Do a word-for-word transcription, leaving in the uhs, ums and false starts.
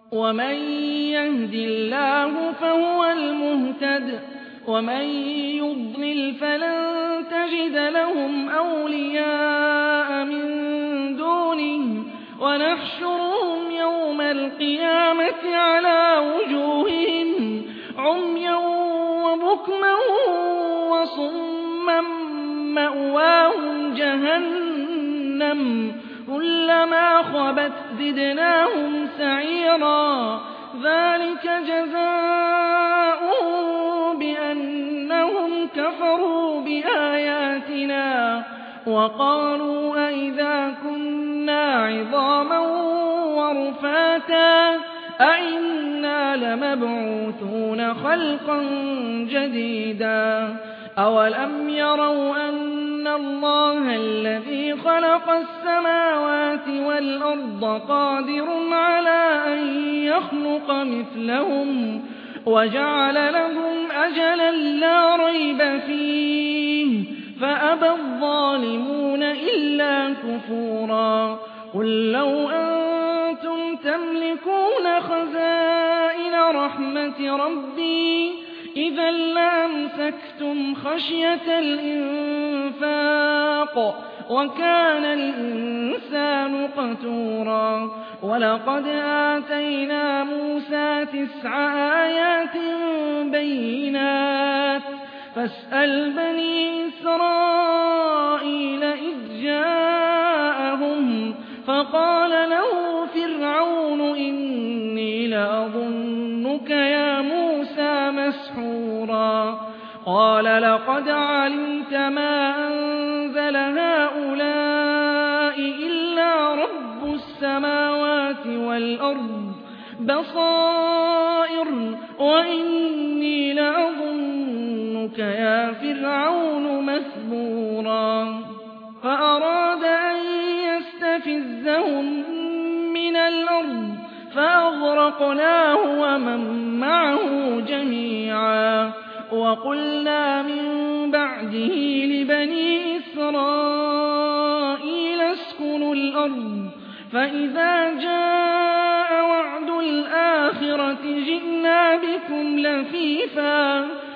ومن يهد الله فهو المهتد ومن يضلل فلن تجد لهم أولياء من دونه ونحشرهم يوم القيامة على وجوههم عميا وبكما وصما مأواهم جهنم كلما خبت زدناهم سعيرا ذلك جزاؤهم بأنهم كفروا بآياتنا وقالوا أئذا كنا عظاما ورفاتا أئنا لمبعوثون خلقا جديدا أولم يروا أن الله الذي خلق السماوات والأرض قادر على أن يخلق مثلهم وجعل لهم أجلا لا ريب فيه فأبى الظالمون إلا كفورا قل لو أنتم تملكون خزائن رحمة ربي إذا لأمسكتم خشية الإنفاق وكان الإنسان قتورا ولقد آتينا موسى تسع آيات بينات فاسأل بني إسرائيل إذ جاءهم فقال له فرعون إني لأظنك يا موسى مسحورا قال لقد علمت ما أنزل هؤلاء إلا رب السماوات والأرض بصائر وإني لأظنك يا فرعون مثبورا فأراد أن يستفزهم من الأرض فأغرقناه ومن معه جميعا وقلنا من بعده لبني إسرائيل اسكنوا الأرض فإذا جاء وعد الآخرة جئنا بكم لفيفا